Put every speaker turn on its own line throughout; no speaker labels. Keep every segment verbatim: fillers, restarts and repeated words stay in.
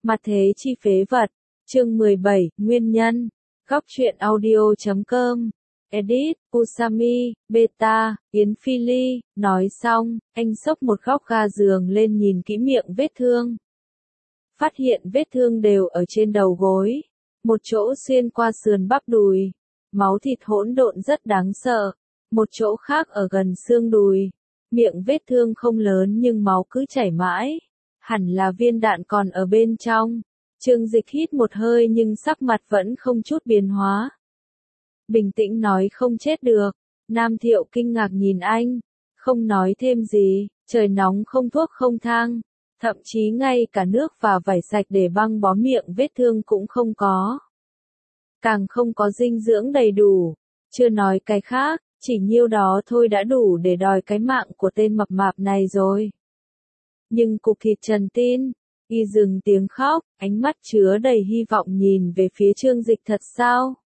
Mặt thế chi phế vật. Chương mười bảy, Nguyên nhân. Góc truyện audio chấm com. Edit, Usami, Beta, Yến Phi Ly. Nói xong, anh xốc một góc ga giường lên nhìn kỹ miệng vết thương. Phát hiện vết thương đều ở trên đầu gối. Một chỗ xuyên qua sườn bắp đùi. Máu thịt hỗn độn rất đáng sợ. Một chỗ khác ở gần xương đùi. Miệng vết thương không lớn nhưng máu cứ chảy mãi. Hẳn là viên đạn còn ở bên trong. Trương Dịch hít một hơi nhưng sắc mặt vẫn không chút biến hóa. Bình tĩnh nói không chết được. Nam Thiệu kinh ngạc nhìn anh. Không nói thêm gì. Trời nóng không thuốc không thang. Thậm chí ngay cả nước và vải sạch để băng bó miệng vết thương cũng không có. Càng không có dinh dưỡng đầy đủ. Chưa nói cái khác, chỉ nhiêu đó thôi đã đủ để đòi cái mạng của tên mập mạp này rồi. Nhưng cục thịt Trần tin. Y dừng tiếng khóc, ánh mắt chứa đầy hy vọng nhìn về phía Trương Dịch. Thật sao?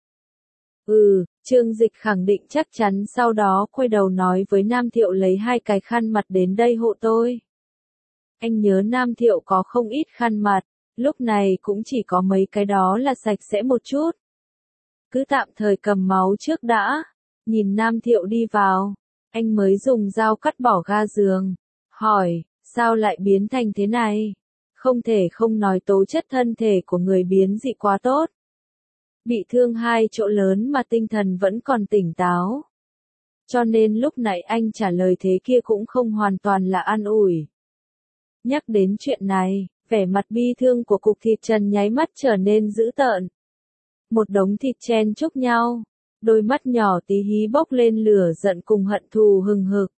Ừ, Trương Dịch khẳng định chắc chắn, sau đó quay đầu nói với Nam Thiệu lấy hai cái khăn mặt đến đây hộ tôi. Anh nhớ Nam Thiệu có không ít khăn mặt, lúc này cũng chỉ có mấy cái đó là sạch sẽ một chút. Cứ tạm thời cầm máu trước đã. Nhìn Nam Thiệu đi vào, anh mới dùng dao cắt bỏ ga giường. Hỏi, sao lại biến thành thế này? Không thể không nói tố chất thân thể của người biến dị quá tốt. Bị thương hai chỗ lớn mà tinh thần vẫn còn tỉnh táo. Cho nên lúc nãy anh trả lời thế kia cũng không hoàn toàn là an ủi. Nhắc đến chuyện này, vẻ mặt bi thương của cục thịt Trần nháy mắt trở nên dữ tợn. Một đống thịt chen chúc nhau, đôi mắt nhỏ tí hí bốc lên lửa giận cùng hận thù hừng hực.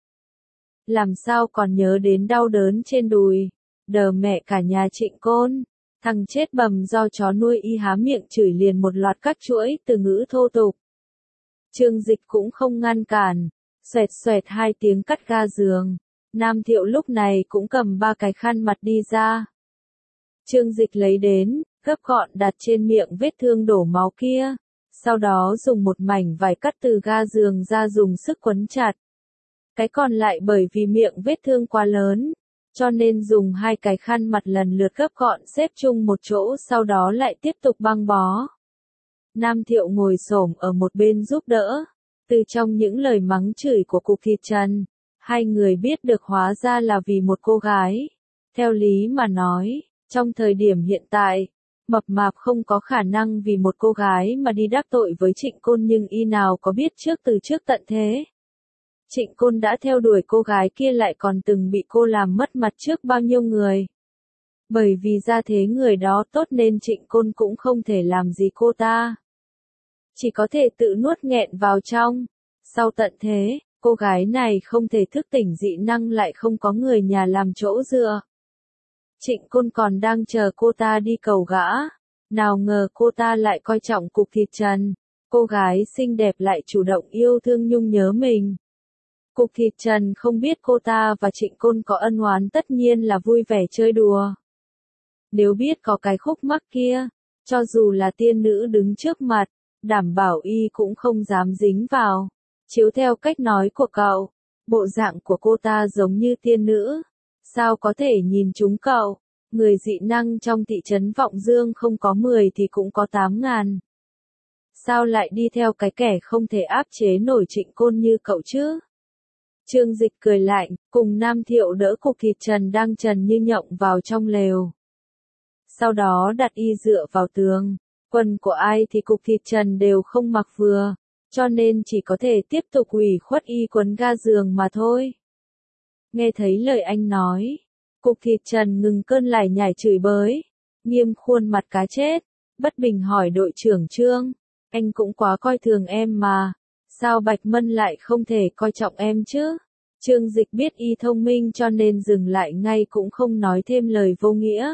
Làm sao còn nhớ đến đau đớn trên đùi. Đờ mẹ cả nhà Trịnh Côn, thằng chết bầm do chó nuôi. Y há miệng chửi liền một loạt các chuỗi từ ngữ thô tục. Trương Dịch cũng không ngăn cản, xoẹt xoẹt hai tiếng cắt ga giường. Nam Thiệu lúc này cũng cầm ba cái khăn mặt đi ra. Trương Dịch lấy đến, gấp gọn đặt trên miệng vết thương đổ máu kia, sau đó dùng một mảnh vải cắt từ ga giường ra dùng sức quấn chặt. Cái còn lại bởi vì miệng vết thương quá lớn, cho nên dùng hai cái khăn mặt lần lượt gấp gọn xếp chung một chỗ, sau đó lại tiếp tục băng bó. Nam Thiệu ngồi xổm ở một bên giúp đỡ. Từ trong những lời mắng chửi của cục thịt Trần, hai người biết được hóa ra là vì một cô gái. Theo lý mà nói, trong thời điểm hiện tại, mập mạp không có khả năng vì một cô gái mà đi đắc tội với Trịnh Côn, nhưng y nào có biết trước từ trước tận thế. Trịnh Côn đã theo đuổi cô gái kia, lại còn từng bị cô làm mất mặt trước bao nhiêu người. Bởi vì gia thế người đó tốt nên Trịnh Côn cũng không thể làm gì cô ta. Chỉ có thể tự nuốt nghẹn vào trong. Sau tận thế, cô gái này không thể thức tỉnh dị năng, lại không có người nhà làm chỗ dựa. Trịnh Côn còn đang chờ cô ta đi cầu gã. Nào ngờ cô ta lại coi trọng cục thịt Trần. Cô gái xinh đẹp lại chủ động yêu thương nhung nhớ mình. Cục thịt Trần không biết cô ta và Trịnh Côn có ân oán, tất nhiên là vui vẻ chơi đùa. Nếu biết có cái khúc mắc kia, cho dù là tiên nữ đứng trước mặt, đảm bảo y cũng không dám dính vào. Chiếu theo cách nói của cậu, bộ dạng của cô ta giống như tiên nữ. Sao có thể nhìn trúng cậu? Người dị năng trong thị trấn Vọng Dương không có mười thì cũng có tám ngàn. Sao lại đi theo cái kẻ không thể áp chế nổi Trịnh Côn như cậu chứ? Trương Dịch cười lạnh, cùng Nam Thiệu đỡ cục thịt Trần đang trần như nhộng vào trong lều. Sau đó đặt y dựa vào tường. Quần của ai thì cục thịt Trần đều không mặc vừa, cho nên chỉ có thể tiếp tục ủy khuất y quấn ga giường mà thôi. Nghe thấy lời anh nói, cục thịt Trần ngừng cơn lải nhải chửi bới, nghiêm khuôn mặt cá chết, bất bình hỏi đội trưởng Trương, anh cũng quá coi thường em mà. Sao Bạch Mân lại không thể coi trọng em chứ? Trương Dịch biết y thông minh cho nên dừng lại ngay, cũng không nói thêm lời vô nghĩa.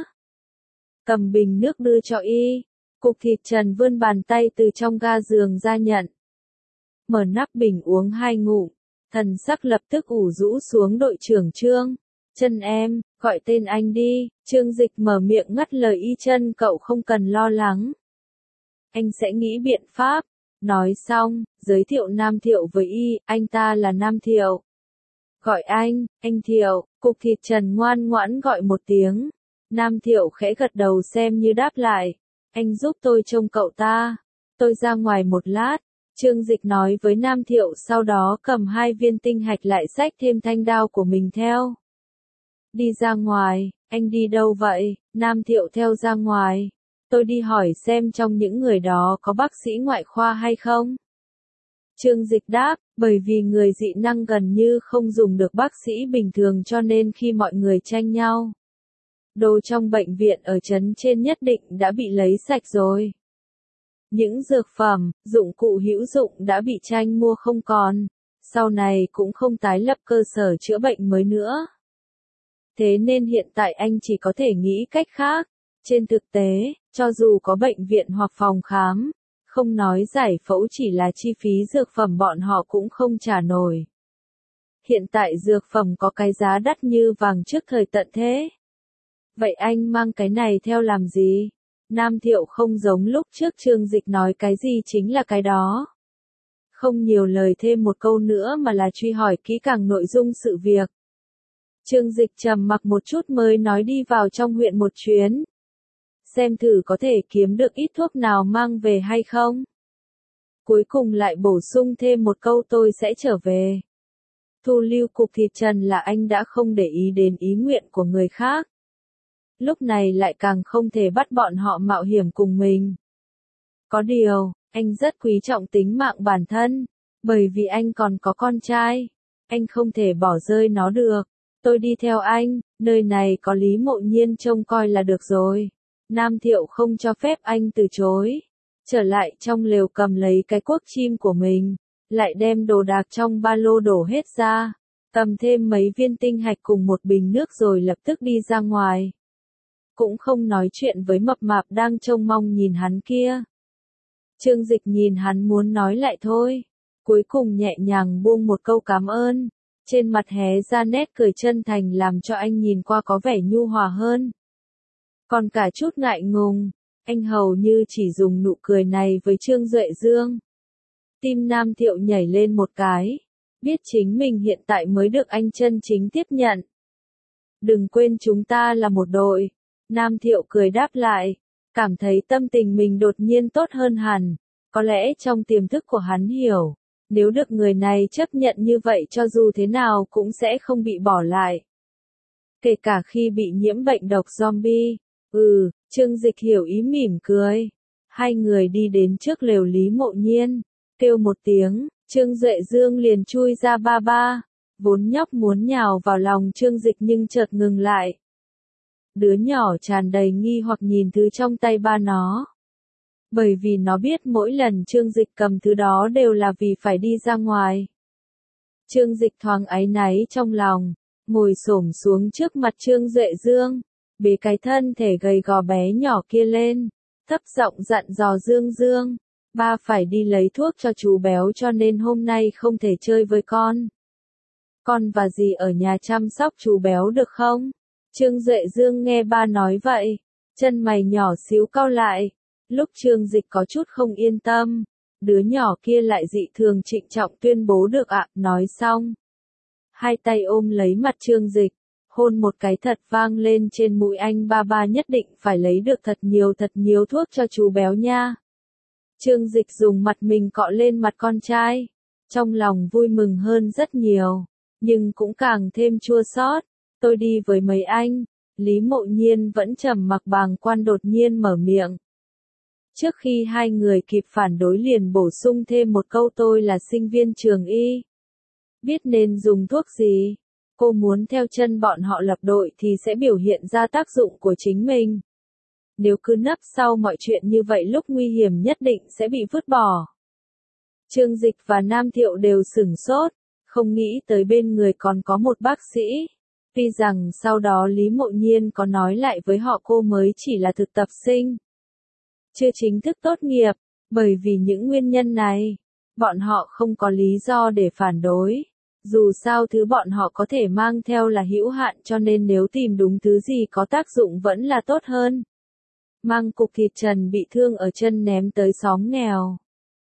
Cầm bình nước đưa cho y. Cục thịt Trần vươn bàn tay từ trong ga giường ra nhận. Mở nắp bình uống hai ngụm. Thần sắc lập tức ủ rũ xuống. Đội trưởng Trương. Chân em, gọi tên anh đi. Trương Dịch mở miệng ngắt lời y. Chân cậu không cần lo lắng. Anh sẽ nghĩ biện pháp. Nói xong, giới thiệu Nam Thiệu với y, anh ta là Nam Thiệu. Gọi anh, anh Thiệu. Cục thịt Trần ngoan ngoãn gọi một tiếng. Nam Thiệu khẽ gật đầu xem như đáp lại. Anh giúp tôi trông cậu ta. Tôi ra ngoài một lát. Trương Dịch nói với Nam Thiệu, sau đó cầm hai viên tinh hạch lại xách thêm thanh đao của mình theo. Đi ra ngoài, anh đi đâu vậy? Nam Thiệu theo ra ngoài. Tôi đi hỏi xem trong những người đó có bác sĩ ngoại khoa hay không? Trương Dịch đáp, bởi vì người dị năng gần như không dùng được bác sĩ bình thường cho nên khi mọi người tranh nhau, đồ trong bệnh viện ở trấn trên nhất định đã bị lấy sạch rồi. Những dược phẩm, dụng cụ hữu dụng đã bị tranh mua không còn, sau này cũng không tái lập cơ sở chữa bệnh mới nữa. Thế nên hiện tại anh chỉ có thể nghĩ cách khác. Trên thực tế, cho dù có bệnh viện hoặc phòng khám, không nói giải phẫu chỉ là chi phí dược phẩm bọn họ cũng không trả nổi. Hiện tại dược phẩm có cái giá đắt như vàng trước thời tận thế. Vậy anh mang cái này theo làm gì? Nam Thiệu không giống lúc trước Trương Dịch nói cái gì chính là cái đó. Không nhiều lời thêm một câu nữa mà là truy hỏi kỹ càng nội dung sự việc. Trương Dịch trầm mặc một chút mới nói đi vào trong huyện một chuyến. Xem thử có thể kiếm được ít thuốc nào mang về hay không. Cuối cùng lại bổ sung thêm một câu, tôi sẽ trở về. Thu lưu cục thịt Trần là anh đã không để ý đến ý nguyện của người khác. Lúc này lại càng không thể bắt bọn họ mạo hiểm cùng mình. Có điều, anh rất quý trọng tính mạng bản thân, bởi vì anh còn có con trai. Anh không thể bỏ rơi nó được. Tôi đi theo anh, nơi này có Lý Mộ Nhiên trông coi là được rồi. Nam Thiệu không cho phép anh từ chối. Trở lại trong lều cầm lấy cái cuốc chim của mình, lại đem đồ đạc trong ba lô đổ hết ra, cầm thêm mấy viên tinh hạch cùng một bình nước rồi lập tức đi ra ngoài. Cũng không nói chuyện với mập mạp đang trông mong nhìn hắn kia. Trương Dịch nhìn hắn muốn nói lại thôi, cuối cùng nhẹ nhàng buông một câu cảm ơn, trên mặt hé ra nét cười chân thành làm cho anh nhìn qua có vẻ nhu hòa hơn. Còn cả chút ngại ngùng, anh hầu như chỉ dùng nụ cười này với Trương Duệ Dương. Tim Nam Thiệu nhảy lên một cái, biết chính mình hiện tại mới được anh chân chính tiếp nhận. Đừng quên chúng ta là một đội. Nam Thiệu cười đáp lại, cảm thấy tâm tình mình đột nhiên tốt hơn hẳn. Có lẽ trong tiềm thức của hắn hiểu, nếu được người này chấp nhận như vậy cho dù thế nào cũng sẽ không bị bỏ lại. Kể cả khi bị nhiễm bệnh độc zombie. Ừ, Trương Dịch hiểu ý mỉm cười. Hai người đi đến trước lều Lý Mộ Nhiên, kêu một tiếng, Trương Duệ Dương liền chui ra ba ba. Vốn nhóc muốn nhào vào lòng Trương Dịch nhưng chợt ngừng lại. Đứa nhỏ tràn đầy nghi hoặc nhìn thứ trong tay ba nó. Bởi vì nó biết mỗi lần Trương Dịch cầm thứ đó đều là vì phải đi ra ngoài. Trương Dịch thoáng áy náy trong lòng, ngồi xổm xuống trước mặt Trương Duệ Dương, bế cái thân thể gầy gò bé nhỏ kia lên, thấp giọng dặn dò Dương Dương, ba phải đi lấy thuốc cho chú béo cho nên hôm nay không thể chơi với con. Con và dì ở nhà chăm sóc chú béo được không? Trương Duệ Dương nghe ba nói vậy, chân mày nhỏ xíu cau lại. Lúc Trương Dịch có chút không yên tâm, đứa nhỏ kia lại dị thường trịnh trọng tuyên bố được ạ, nói xong. Hai tay ôm lấy mặt Trương Dịch, hôn một cái thật vang lên trên mũi anh, ba ba nhất định phải lấy được thật nhiều thật nhiều thuốc cho chú béo nha. Trương Dịch dùng mặt mình cọ lên mặt con trai, trong lòng vui mừng hơn rất nhiều, nhưng cũng càng thêm chua xót. Tôi đi với mấy anh. Lý Mộ Nhiên vẫn trầm mặc bàng quan đột nhiên mở miệng. Trước khi hai người kịp phản đối liền bổ sung thêm một câu, tôi là sinh viên trường y. Biết nên dùng thuốc gì. Cô muốn theo chân bọn họ lập đội thì sẽ biểu hiện ra tác dụng của chính mình. Nếu cứ nấp sau mọi chuyện như vậy lúc nguy hiểm nhất định sẽ bị vứt bỏ. Trương Dịch và Nam Thiệu đều sửng sốt, không nghĩ tới bên người còn có một bác sĩ. Tuy rằng sau đó Lý Mộ Nhiên có nói lại với họ cô mới chỉ là thực tập sinh, chưa chính thức tốt nghiệp, bởi vì những nguyên nhân này, bọn họ không có lý do để phản đối. Dù sao thứ bọn họ có thể mang theo là hữu hạn cho nên nếu tìm đúng thứ gì có tác dụng vẫn là tốt hơn. Mang cục thịt Trần bị thương ở chân ném tới xóm nghèo.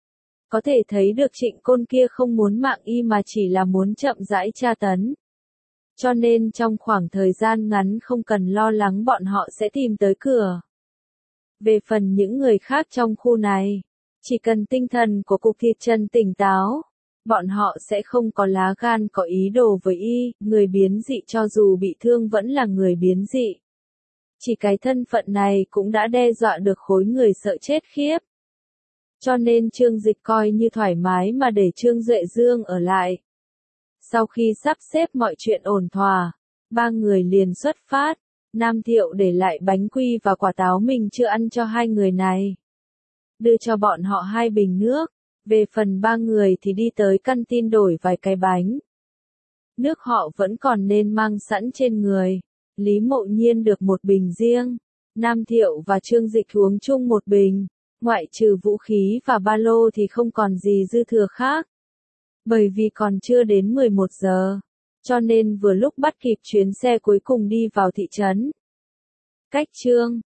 Có thể thấy được Trịnh Côn kia không muốn mạng y mà chỉ là muốn chậm rãi tra tấn. Cho nên trong khoảng thời gian ngắn không cần lo lắng bọn họ sẽ tìm tới cửa. Về phần những người khác trong khu này, chỉ cần tinh thần của Cục Thịt Trần tỉnh táo, bọn họ sẽ không có lá gan có ý đồ với y, người biến dị cho dù bị thương vẫn là người biến dị. Chỉ cái thân phận này cũng đã đe dọa được khối người sợ chết khiếp. Cho nên Trương Dịch coi như thoải mái mà để Trương Duệ Dương ở lại. Sau khi sắp xếp mọi chuyện ổn thỏa, ba người liền xuất phát, Nam Thiệu để lại bánh quy và quả táo mình chưa ăn cho hai người này. Đưa cho bọn họ hai bình nước, về phần ba người thì đi tới căn tin đổi vài cái bánh. Nước họ vẫn còn nên mang sẵn trên người. Lý Mộ Nhiên được một bình riêng, Nam Thiệu và Trương Dịch uống chung một bình, ngoại trừ vũ khí và ba lô thì không còn gì dư thừa khác. Bởi vì còn chưa đến mười một giờ, cho nên vừa lúc bắt kịp chuyến xe cuối cùng đi vào thị trấn. Cách Trương